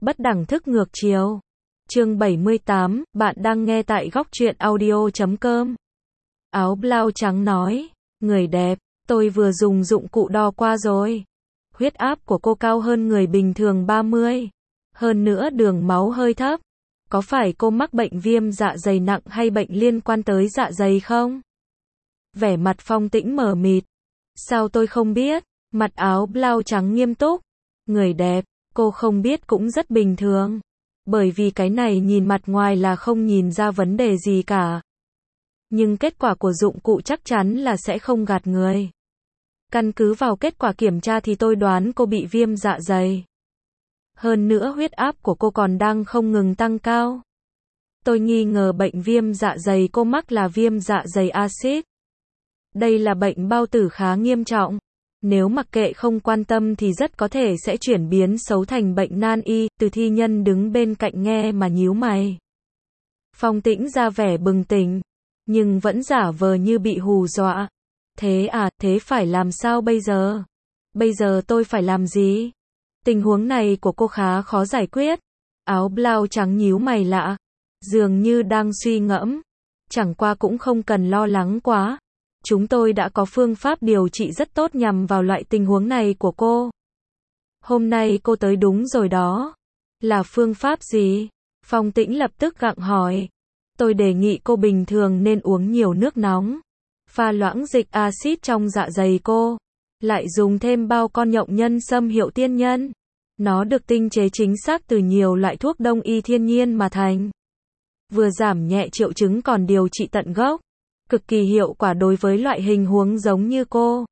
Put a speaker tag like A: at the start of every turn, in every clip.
A: Bất đẳng thức ngược chiều. Chương 78, bạn đang nghe tại góc truyện audio.com. Áo blau trắng nói, người đẹp, tôi vừa dùng dụng cụ đo qua rồi. Huyết áp của cô cao hơn người bình thường 30. Hơn nữa đường máu hơi thấp. Có phải cô mắc bệnh viêm dạ dày nặng hay bệnh liên quan tới dạ dày không? Vẻ mặt Phong Tĩnh mờ mịt. Sao tôi không biết? Mặt áo blau trắng nghiêm túc. Người đẹp, cô không biết cũng rất bình thường. Bởi vì cái này nhìn mặt ngoài là không nhìn ra vấn đề gì cả. Nhưng kết quả của dụng cụ chắc chắn là sẽ không gạt người. Căn cứ vào kết quả kiểm tra thì tôi đoán cô bị viêm dạ dày. Hơn nữa huyết áp của cô còn đang không ngừng tăng cao. Tôi nghi ngờ bệnh viêm dạ dày cô mắc là viêm dạ dày axit. Đây là bệnh bao tử khá nghiêm trọng. Nếu mặc kệ không quan tâm thì rất có thể sẽ chuyển biến xấu thành bệnh nan y. Từ thi nhân đứng bên cạnh nghe mà nhíu mày. Phong Tĩnh ra vẻ bừng tỉnh, nhưng vẫn giả vờ như bị hù dọa. Thế à, thế phải làm sao bây giờ? Bây giờ tôi phải làm gì? Tình huống này của cô khá khó giải quyết. Áo blau trắng nhíu mày lạ, dường như đang suy ngẫm. Chẳng qua cũng không cần lo lắng quá. Chúng tôi đã có phương pháp điều trị rất tốt nhằm vào loại tình huống này của cô. Hôm nay cô tới đúng rồi đó. Là phương pháp gì? Phong Tĩnh lập tức gặng hỏi. Tôi đề nghị cô bình thường nên uống nhiều nước nóng. Pha loãng dịch axit trong dạ dày cô. Lại dùng thêm bao con nhộng nhân sâm hiệu tiên nhân. Nó được tinh chế chính xác từ nhiều loại thuốc đông y thiên nhiên mà thành. Vừa giảm nhẹ triệu chứng còn điều trị tận gốc. Cực kỳ hiệu quả đối với loại hình huống giống như cô.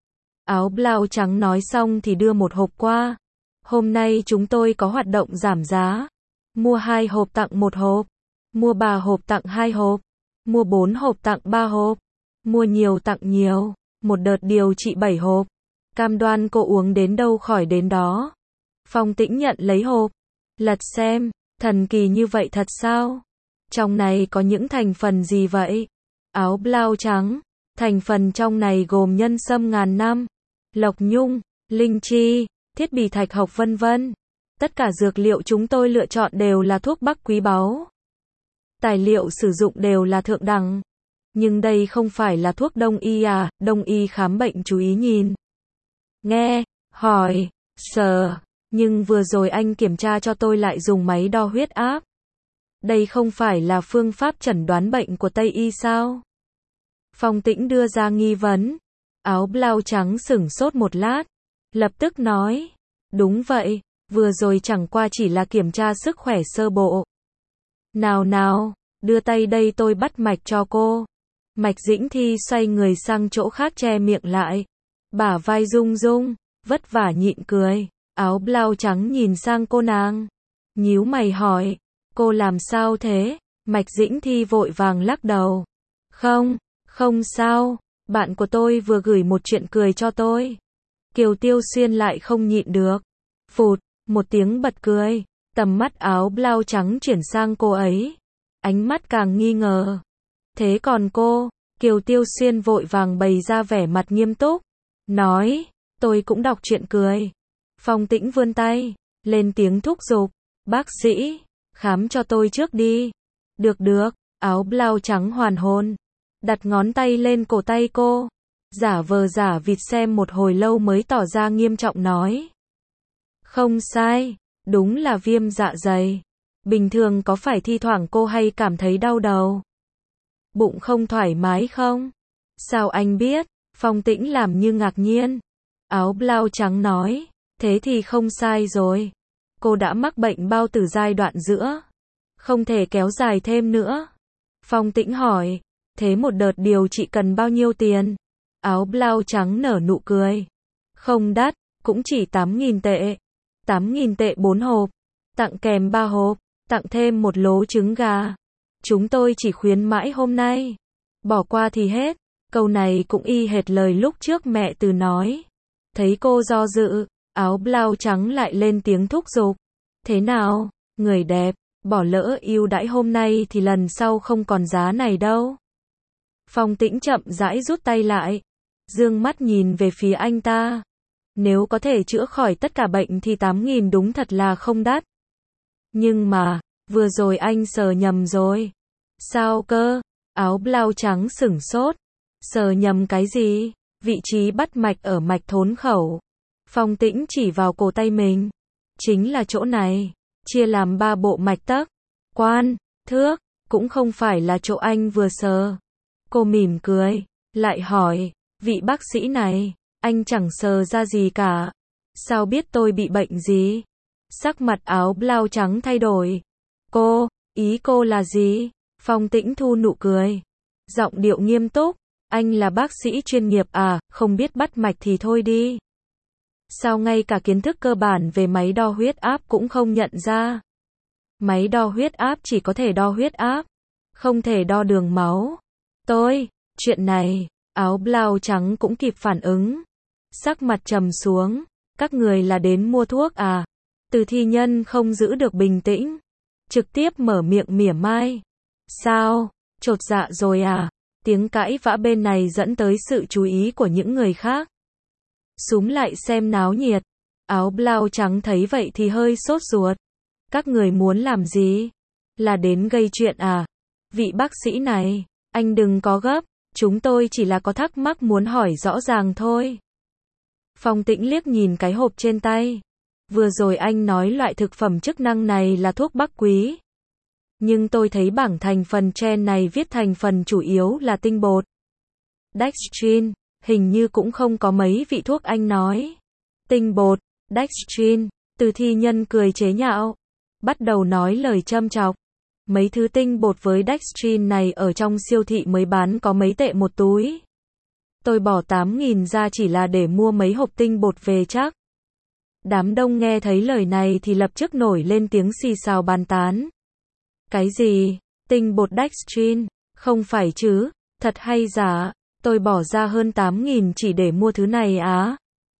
A: Áo blau trắng nói xong thì đưa một hộp qua. Hôm nay chúng tôi có hoạt động giảm giá. Mua 2 hộp tặng 1 hộp. Mua 3 hộp tặng 2 hộp. Mua 4 hộp tặng 3 hộp. Mua nhiều tặng nhiều. Một đợt điều trị 7 hộp. Cam đoan cô uống đến đâu khỏi đến đó. Phong Tĩnh nhận lấy hộp. Lật xem. Thần kỳ như vậy thật sao? Trong này có những thành phần gì vậy? Áo blau trắng. Thành phần trong này gồm nhân sâm ngàn năm, lộc nhung, linh chi, thiết bị thạch học vân vân. Tất cả dược liệu chúng tôi lựa chọn đều là thuốc bắc quý báu. Tài liệu sử dụng đều là thượng đẳng. Nhưng đây không phải là thuốc đông y à? Đông y khám bệnh chú ý nhìn, nghe, hỏi, sờ. Nhưng vừa rồi anh kiểm tra cho tôi lại dùng máy đo huyết áp. Đây không phải là phương pháp chẩn đoán bệnh của Tây y sao? Phong Tĩnh đưa ra nghi vấn. Áo blau trắng sửng sốt một lát. Lập tức nói. Đúng vậy, vừa rồi chẳng qua chỉ là kiểm tra sức khỏe sơ bộ. Nào nào, đưa tay đây tôi bắt mạch cho cô. Mạch Dĩnh Thi xoay người sang chỗ khác che miệng lại. Bả vai rung rung, vất vả nhịn cười. Áo blau trắng nhìn sang cô nàng. Nhíu mày hỏi. Cô làm sao thế? Mạch Dĩnh Thi vội vàng lắc đầu. Không sao, bạn của tôi vừa gửi một chuyện cười cho tôi. Kiều Tiêu Xuyên lại không nhịn được. Phụt, một tiếng bật cười. Tầm mắt áo blau trắng chuyển sang cô ấy. Ánh mắt càng nghi ngờ. Thế còn cô? Kiều Tiêu Xuyên vội vàng bày ra vẻ mặt nghiêm túc. Nói, tôi cũng đọc chuyện cười. Phong Tĩnh vươn tay, lên tiếng thúc giục. Bác sĩ, khám cho tôi trước đi. Được, áo blau trắng hoàn hồn. Đặt ngón tay lên cổ tay cô. Giả vờ giả vịt xem một hồi lâu mới tỏ ra nghiêm trọng nói. Không sai, đúng là viêm dạ dày. Bình thường có phải thi thoảng cô hay cảm thấy đau đầu? Bụng không thoải mái không? Sao anh biết? Phong Tĩnh làm như ngạc nhiên. Áo blau trắng nói. Thế thì không sai rồi. Cô đã mắc bệnh bao tử giai đoạn giữa. Không thể kéo dài thêm nữa. Phong Tĩnh hỏi. Thế một đợt điều trị cần bao nhiêu tiền? Áo blau trắng nở nụ cười. Không đắt, cũng chỉ 8.000 tệ. 8.000 tệ 4 hộp. Tặng kèm 3 hộp. Tặng thêm một lố trứng gà. Chúng tôi chỉ khuyến mãi hôm nay. Bỏ qua thì hết. Câu này cũng y hệt lời lúc trước mẹ Từ nói. Thấy cô do dự, áo blau trắng lại lên tiếng thúc giục. Thế nào, người đẹp, bỏ lỡ ưu đãi hôm nay thì lần sau không còn giá này đâu. Phong Tĩnh chậm rãi rút tay lại, dương mắt nhìn về phía anh ta. Nếu có thể chữa khỏi tất cả bệnh thì 8.000 đúng thật là không đắt. Nhưng mà, vừa rồi anh sờ nhầm rồi. Sao cơ? Áo blau trắng sửng sốt. Sờ nhầm cái gì? Vị trí bắt mạch ở mạch thốn khẩu. Phong Tĩnh chỉ vào cổ tay mình. Chính là chỗ này. Chia làm 3 bộ mạch tấc, quan, thước. Cũng không phải là chỗ anh vừa sờ. Cô mỉm cười. Lại hỏi. Vị bác sĩ này. Anh chẳng sờ ra gì cả. Sao biết tôi bị bệnh gì? Sắc mặt áo blau trắng thay đổi. Ý cô là gì? Phong Tĩnh thu nụ cười. Giọng điệu nghiêm túc. Anh là bác sĩ chuyên nghiệp à, không biết bắt mạch thì thôi đi. Sao ngay cả kiến thức cơ bản về máy đo huyết áp cũng không nhận ra? Máy đo huyết áp chỉ có thể đo huyết áp, không thể đo đường máu. Chuyện này, áo blau trắng cũng kịp phản ứng. Sắc mặt trầm xuống. Các người là đến mua thuốc à? Từ thi nhân không giữ được bình tĩnh. Trực tiếp mở miệng mỉa mai. Sao? Chột dạ rồi à? Tiếng cãi vã bên này dẫn tới sự chú ý của những người khác. Xúm lại xem náo nhiệt. Áo blau trắng thấy vậy thì hơi sốt ruột. Các người muốn làm gì? Là đến gây chuyện à? Vị bác sĩ này, anh đừng có gấp. Chúng tôi chỉ là có thắc mắc muốn hỏi rõ ràng thôi. Phong Tĩnh liếc nhìn cái hộp trên tay. Vừa rồi anh nói loại thực phẩm chức năng này là thuốc bắc quý. Nhưng tôi thấy bảng thành phần trên này viết thành phần chủ yếu là tinh bột. Dextrin, hình như cũng không có mấy vị thuốc anh nói. Tinh bột, Dextrin, Từ thi nhân cười chế nhạo. Bắt đầu nói lời châm chọc. Mấy thứ tinh bột với Dextrin này ở trong siêu thị mới bán có mấy tệ một túi. Tôi bỏ 8.000 ra chỉ là để mua mấy hộp tinh bột về chắc. Đám đông nghe thấy lời này thì lập tức nổi lên tiếng xì xào bàn tán. Cái gì? Tinh bột Dextrin? Không phải chứ? Thật hay giả? Tôi bỏ ra hơn 8.000 chỉ để mua thứ này á?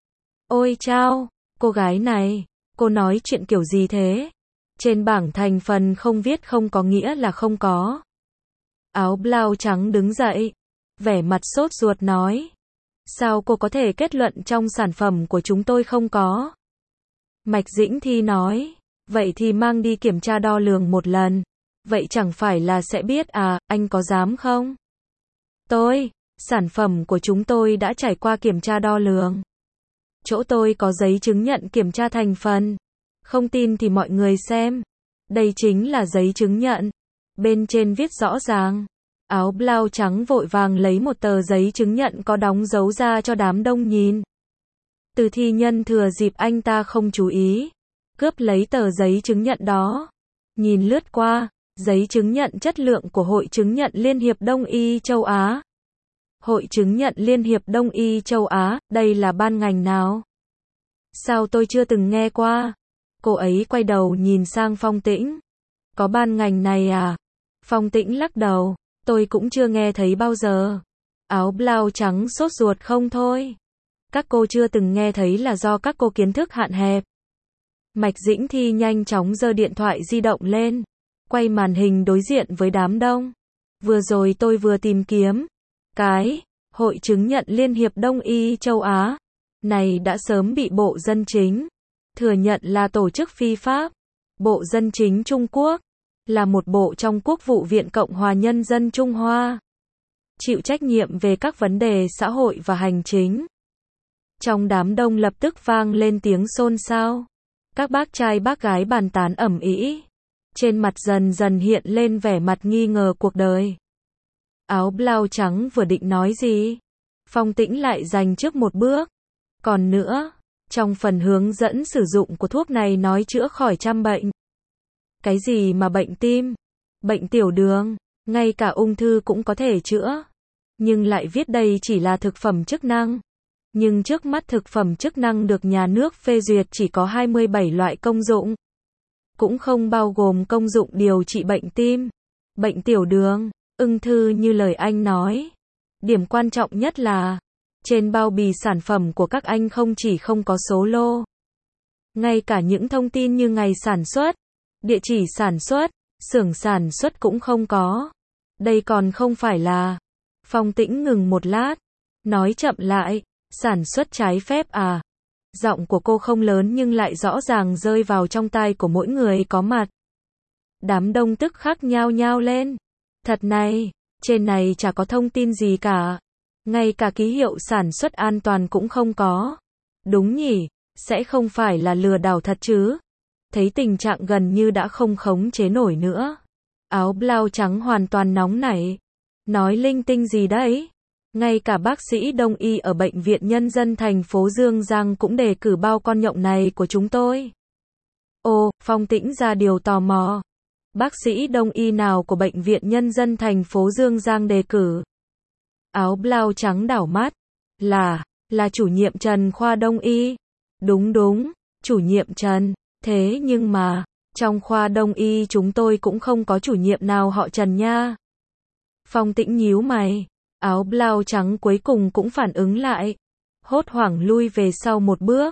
A: Ôi chao! Cô gái này, cô nói chuyện kiểu gì thế? Trên bảng thành phần không viết không có nghĩa là không có. Áo blau trắng đứng dậy. Vẻ mặt sốt ruột nói. Sao cô có thể kết luận trong sản phẩm của chúng tôi không có? Mạch Dĩnh Thi nói. Vậy thì mang đi kiểm tra đo lường một lần. Vậy chẳng phải là sẽ biết à, anh có dám không? Sản phẩm của chúng tôi đã trải qua kiểm tra đo lường. Chỗ tôi có giấy chứng nhận kiểm tra thành phần. Không tin thì mọi người xem. Đây chính là giấy chứng nhận. Bên trên viết rõ ràng. Áo blau trắng vội vàng lấy một tờ giấy chứng nhận có đóng dấu ra cho đám đông nhìn. Từ thi nhân thừa dịp anh ta không chú ý, cướp lấy tờ giấy chứng nhận đó. Nhìn lướt qua, giấy chứng nhận chất lượng của Hội chứng nhận Liên hiệp Đông y châu Á. Hội chứng nhận Liên hiệp Đông y châu Á, đây là ban ngành nào? Sao tôi chưa từng nghe qua? Cô ấy quay đầu nhìn sang Phong Tĩnh. Có ban ngành này à? Phong Tĩnh lắc đầu. Tôi cũng chưa nghe thấy bao giờ. Áo blau trắng sốt ruột không thôi. Các cô chưa từng nghe thấy là do các cô kiến thức hạn hẹp. Mạch Dĩnh Thi nhanh chóng giơ điện thoại di động lên. Quay màn hình đối diện với đám đông. Vừa rồi tôi vừa tìm kiếm. Cái Hội chứng nhận Liên hiệp Đông y châu Á này đã sớm bị Bộ Dân Chính thừa nhận là tổ chức phi pháp. Bộ Dân Chính Trung Quốc là một bộ trong Quốc vụ Viện Cộng hòa Nhân dân Trung Hoa, chịu trách nhiệm về các vấn đề xã hội và hành chính. Trong đám đông lập tức vang lên tiếng xôn xao. Các bác trai bác gái bàn tán ầm ĩ. Trên mặt dần dần hiện lên vẻ mặt nghi ngờ cuộc đời. Áo blau trắng vừa định nói gì, Phong Tĩnh lại giành trước một bước. Còn nữa, trong phần hướng dẫn sử dụng của thuốc này nói chữa khỏi trăm bệnh. Cái gì mà bệnh tim, bệnh tiểu đường, ngay cả ung thư cũng có thể chữa. Nhưng lại viết đây chỉ là thực phẩm chức năng. Nhưng trước mắt thực phẩm chức năng được nhà nước phê duyệt chỉ có 27 loại công dụng. Cũng không bao gồm công dụng điều trị bệnh tim, bệnh tiểu đường, ung thư như lời anh nói. Điểm quan trọng nhất là, trên bao bì sản phẩm của các anh không chỉ không có số lô, ngay cả những thông tin như ngày sản xuất, địa chỉ sản xuất, xưởng sản xuất cũng không có. Đây còn không phải là... Phong Tĩnh ngừng một lát, nói chậm lại, sản xuất trái phép à? Giọng của cô không lớn nhưng lại rõ ràng rơi vào trong tai của mỗi người có mặt. Đám đông tức khắc nhao nhao lên. Thật này, trên này chả có thông tin gì cả. Ngay cả ký hiệu sản xuất an toàn cũng không có. Đúng nhỉ, sẽ không phải là lừa đảo thật chứ? Thấy tình trạng gần như đã không khống chế nổi nữa. Áo blau trắng hoàn toàn nóng nảy. Nói linh tinh gì đấy? Ngay cả bác sĩ đông y ở Bệnh viện Nhân dân thành phố Dương Giang cũng đề cử bao con nhộng này của chúng tôi. Ồ, Phong Tĩnh ra điều tò mò. Bác sĩ đông y nào của Bệnh viện Nhân dân thành phố Dương Giang đề cử? Áo blau trắng đảo mắt. Là chủ nhiệm Trần khoa đông y. Đúng, chủ nhiệm Trần. Thế nhưng mà, trong khoa đông y chúng tôi cũng không có chủ nhiệm nào họ Trần nha. Phong Tĩnh nhíu mày. Áo blau trắng cuối cùng cũng phản ứng lại. Hốt hoảng lui về sau một bước.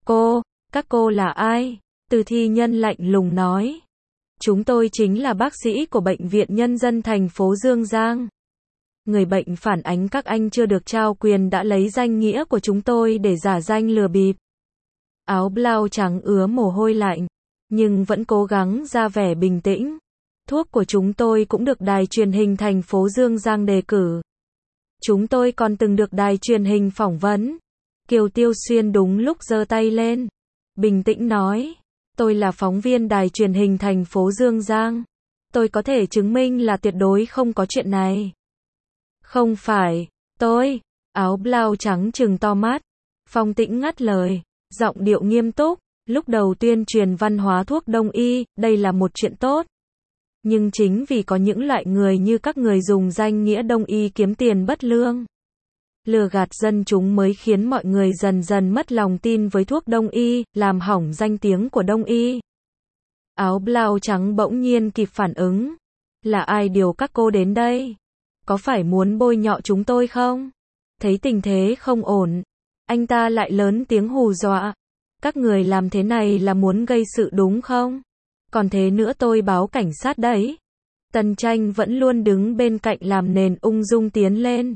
A: Các cô là ai? Từ thi nhân lạnh lùng nói. Chúng tôi chính là bác sĩ của Bệnh viện Nhân dân thành phố Dương Giang. Người bệnh phản ánh các anh chưa được trao quyền đã lấy danh nghĩa của chúng tôi để giả danh lừa bịp. Áo blau trắng ứa mồ hôi lạnh, nhưng vẫn cố gắng ra vẻ bình tĩnh. Thuốc của chúng tôi cũng được đài truyền hình thành phố Dương Giang đề cử. Chúng tôi còn từng được đài truyền hình phỏng vấn. Kiều Tiêu Xuyên đúng lúc giơ tay lên. Bình tĩnh nói. Tôi là phóng viên đài truyền hình thành phố Dương Giang. Tôi có thể chứng minh là tuyệt đối không có chuyện này. Không phải, tôi. Áo blau trắng trừng to mắt. Phong Tĩnh ngắt lời. Giọng điệu nghiêm túc. Lúc đầu tuyên truyền văn hóa thuốc đông y, đây là một chuyện tốt. Nhưng chính vì có những loại người như các người dùng danh nghĩa đông y kiếm tiền bất lương, lừa gạt dân chúng mới khiến mọi người dần dần mất lòng tin với thuốc đông y, làm hỏng danh tiếng của đông y. Áo blau trắng bỗng nhiên kịp phản ứng. Là ai điều các cô đến đây? Có phải muốn bôi nhọ chúng tôi không? Thấy tình thế không ổn, anh ta lại lớn tiếng hù dọa. Các người làm thế này là muốn gây sự đúng không? Còn thế nữa tôi báo cảnh sát đấy. Tần Tranh vẫn luôn đứng bên cạnh làm nền ung dung tiến lên.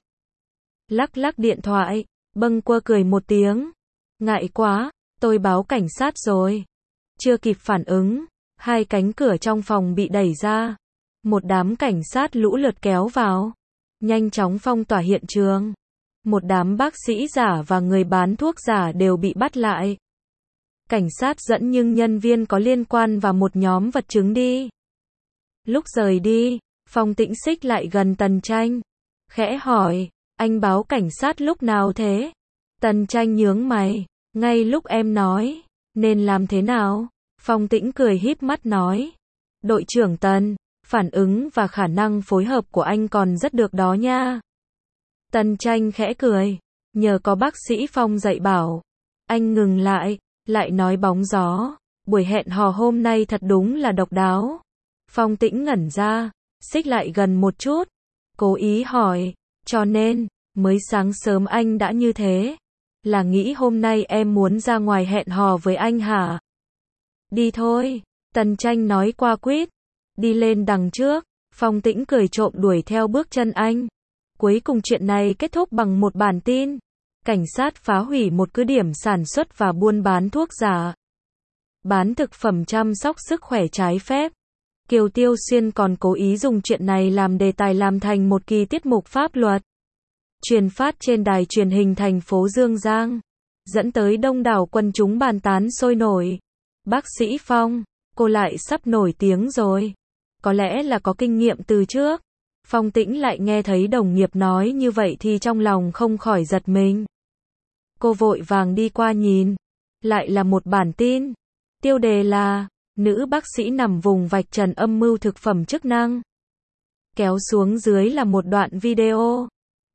A: Lắc điện thoại, bâng quơ cười một tiếng. Ngại quá, tôi báo cảnh sát rồi. Chưa kịp phản ứng, hai cánh cửa trong phòng bị đẩy ra. Một đám cảnh sát lũ lượt kéo vào, nhanh chóng phong tỏa hiện trường. Một đám bác sĩ giả và người bán thuốc giả đều bị bắt lại. Cảnh sát dẫn những nhân viên có liên quan và một nhóm vật chứng đi. Lúc rời đi, Phong Tĩnh xích lại gần Tần Tranh. Khẽ hỏi, anh báo cảnh sát lúc nào thế? Tần Tranh nhướng mày, ngay lúc em nói, nên làm thế nào? Phong Tĩnh cười híp mắt nói. Đội trưởng Tần, phản ứng và khả năng phối hợp của anh còn rất được đó nha. Tần Tranh khẽ cười, nhờ có bác sĩ Phong dạy bảo. Anh ngừng lại nói bóng gió. Buổi hẹn hò hôm nay thật đúng là độc đáo. Phong Tĩnh ngẩn ra, xích lại gần một chút, cố ý hỏi, cho nên, mới sáng sớm anh đã như thế, là nghĩ hôm nay em muốn ra ngoài hẹn hò với anh hả? Đi thôi, Tần Tranh nói qua quýt, đi lên đằng trước. Phong Tĩnh cười trộm đuổi theo bước chân anh. Cuối cùng chuyện này kết thúc bằng một bản tin. Cảnh sát phá hủy một cứ điểm sản xuất và buôn bán thuốc giả, bán thực phẩm chăm sóc sức khỏe trái phép. Kiều Tiêu Xuyên còn cố ý dùng chuyện này làm đề tài làm thành một kỳ tiết mục pháp luật, truyền phát trên đài truyền hình thành phố Dương Giang, dẫn tới đông đảo quần chúng bàn tán sôi nổi. Bác sĩ Phong, cô lại sắp nổi tiếng rồi. Có lẽ là có kinh nghiệm từ trước. Phong Tĩnh lại nghe thấy đồng nghiệp nói như vậy thì trong lòng không khỏi giật mình. Cô vội vàng đi qua nhìn. Lại là một bản tin. Tiêu đề là nữ bác sĩ nằm vùng vạch trần âm mưu thực phẩm chức năng. Kéo xuống dưới là một đoạn video.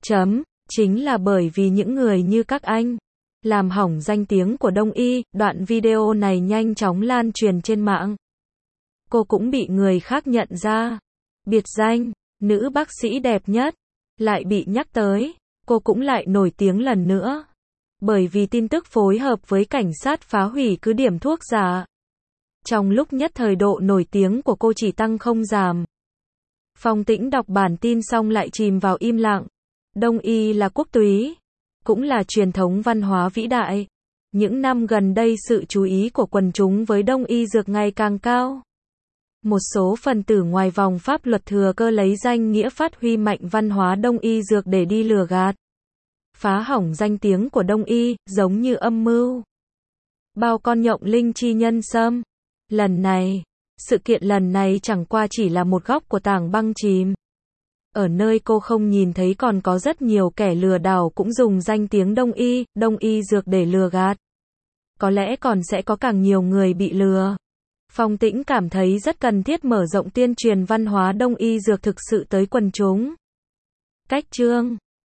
A: Chính là bởi vì những người như các anh làm hỏng danh tiếng của đông y. Đoạn video này nhanh chóng lan truyền trên mạng. Cô cũng bị người khác nhận ra. Biệt danh nữ bác sĩ đẹp nhất lại bị nhắc tới. Cô cũng lại nổi tiếng lần nữa. Bởi vì tin tức phối hợp với cảnh sát phá hủy cứ điểm thuốc giả. Trong lúc nhất thời độ nổi tiếng của cô chỉ tăng không giảm. Phong Tĩnh đọc bản tin xong lại chìm vào im lặng. Đông y là quốc túy, cũng là truyền thống văn hóa vĩ đại. Những năm gần đây sự chú ý của quần chúng với đông y dược ngày càng cao. Một số phần tử ngoài vòng pháp luật thừa cơ lấy danh nghĩa phát huy mạnh văn hóa Đông y dược để đi lừa gạt, phá hỏng danh tiếng của Đông y, giống như âm mưu bao con nhộng linh chi nhân sâm. Sự kiện lần này chẳng qua chỉ là một góc của tảng băng chìm. Ở nơi cô không nhìn thấy còn có rất nhiều kẻ lừa đảo cũng dùng danh tiếng Đông y dược để lừa gạt. Có lẽ còn sẽ có càng nhiều người bị lừa. Phong Tĩnh cảm thấy rất cần thiết mở rộng tuyên truyền văn hóa Đông y dược thực sự tới quần chúng. Cách chương